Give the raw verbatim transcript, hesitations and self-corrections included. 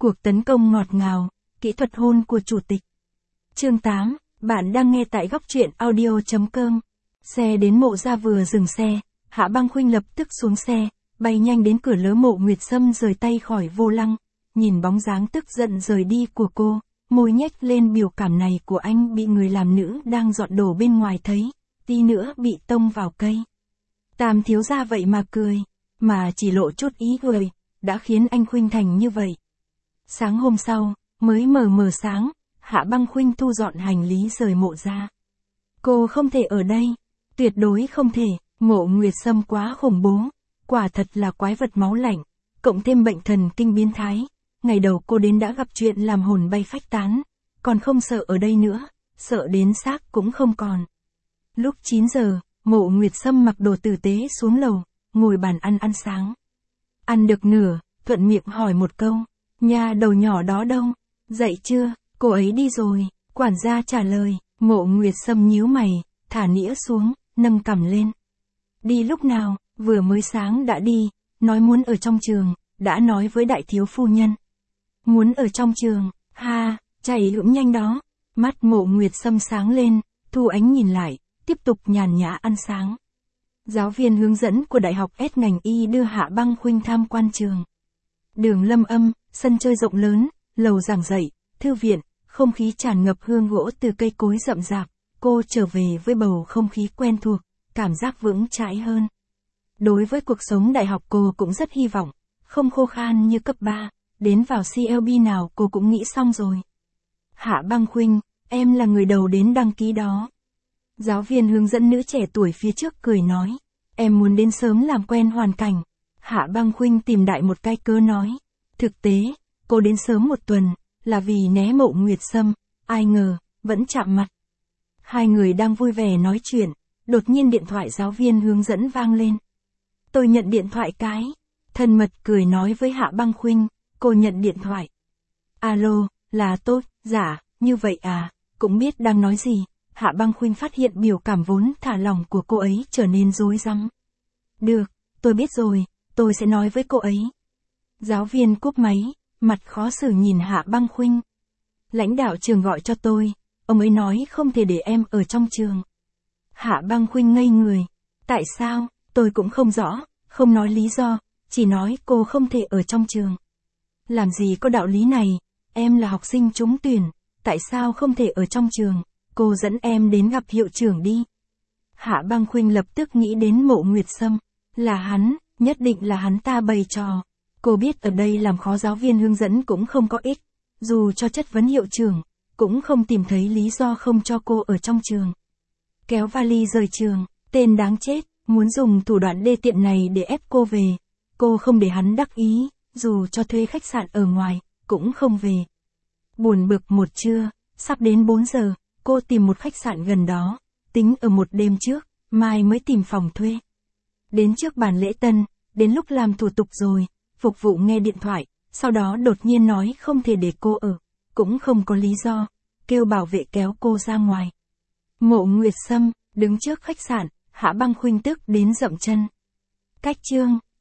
Cuộc tấn công ngọt ngào, kỹ thuật hôn của chủ tịch. Chương tám, bạn đang nghe tại góc truyện audio chấm com. Xe đến Mộ Gia vừa dừng xe, Hạ Băng Khuynh lập tức xuống xe, bay nhanh đến cửa lỡ Mộ Nguyệt Sâm rời tay khỏi vô lăng, nhìn bóng dáng tức giận rời đi của cô, môi nhếch lên biểu cảm này của anh bị người làm nữ đang dọn đồ bên ngoài thấy, tí nữa bị tông vào cây. Tam thiếu gia vậy mà cười, mà chỉ lộ chút ý cười, đã khiến anh khuynh thành như vậy. Sáng hôm sau, mới mờ mờ sáng, Hạ Băng Khuynh thu dọn hành lý rời Mộ Gia. Cô không thể ở đây, tuyệt đối không thể, Mộ Nguyệt Sâm quá khủng bố, quả thật là quái vật máu lạnh, cộng thêm bệnh thần kinh biến thái. Ngày đầu cô đến đã gặp chuyện làm hồn bay phách tán, còn không sợ ở đây nữa, sợ đến xác cũng không còn. Lúc chín giờ, Mộ Nguyệt Sâm mặc đồ tử tế xuống lầu, ngồi bàn ăn ăn sáng. Ăn được nửa, thuận miệng hỏi một câu, nhà đầu nhỏ đó đâu, dậy chưa, cô ấy đi rồi, quản gia trả lời. Mộ Nguyệt Sâm nhíu mày, thả nĩa xuống, nâng cằm lên. Đi lúc nào, vừa mới sáng đã đi, nói muốn ở trong trường, đã nói với đại thiếu phu nhân. Muốn ở trong trường, ha, chạy lưỡng nhanh đó. Mắt Mộ Nguyệt Sâm sáng lên, thu ánh nhìn lại, tiếp tục nhàn nhã ăn sáng. Giáo viên hướng dẫn của Đại học S ngành Y đưa Hạ Băng Khuynh tham quan trường. Đường lâm âm, sân chơi rộng lớn, lầu giảng dạy, thư viện, không khí tràn ngập hương gỗ từ cây cối rậm rạp, cô trở về với bầu không khí quen thuộc, cảm giác vững chãi hơn. Đối với cuộc sống đại học cô cũng rất hy vọng, không khô khan như cấp ba, đến vào C L B nào cô cũng nghĩ xong rồi. Hạ Băng Khuynh, em là người đầu đến đăng ký đó. Giáo viên hướng dẫn nữ trẻ tuổi phía trước cười nói, em muốn đến sớm làm quen hoàn cảnh. Hạ Băng Khuynh tìm đại một cái cớ nói, thực tế, cô đến sớm một tuần, là vì né Mộ Nguyệt Sâm, ai ngờ, vẫn chạm mặt. Hai người đang vui vẻ nói chuyện, đột nhiên điện thoại giáo viên hướng dẫn vang lên. Tôi nhận điện thoại cái, thân mật cười nói với Hạ Băng Khuynh, cô nhận điện thoại. Alo, là tôi, dạ, như vậy à, cũng biết đang nói gì. Hạ Băng Khuynh phát hiện biểu cảm vốn thả lỏng của cô ấy trở nên rối rắm. Được, tôi biết rồi, tôi sẽ nói với cô ấy. Giáo viên cúp máy, mặt khó xử nhìn Hạ Băng Khuynh. Lãnh đạo trường gọi cho tôi, ông ấy nói không thể để em ở trong trường. Hạ Băng Khuynh ngây người. Tại sao, tôi cũng không rõ, không nói lý do, chỉ nói cô không thể ở trong trường. Làm gì có đạo lý này, em là học sinh trúng tuyển, tại sao không thể ở trong trường, cô dẫn em đến gặp hiệu trưởng đi. Hạ Băng Khuynh lập tức nghĩ đến Mộ Nguyệt Sâm, là hắn, nhất định là hắn ta bày trò. Cô biết ở đây làm khó giáo viên hướng dẫn cũng không có ích, dù cho chất vấn hiệu trưởng, cũng không tìm thấy lý do không cho cô ở trong trường. Kéo vali rời trường, tên đáng chết, muốn dùng thủ đoạn đê tiện này để ép cô về. Cô không để hắn đắc ý, dù cho thuê khách sạn ở ngoài, cũng không về. Buồn bực một trưa, sắp đến bốn giờ, cô tìm một khách sạn gần đó, tính ở một đêm trước, mai mới tìm phòng thuê. Đến trước bàn lễ tân, đến lúc làm thủ tục rồi, phục vụ nghe điện thoại, sau đó đột nhiên nói không thể để cô ở, cũng không có lý do, kêu bảo vệ kéo cô ra ngoài. Mộ Nguyệt Sâm, đứng trước khách sạn, Hạ Băng Khuynh tức đến dậm chân. Cách chương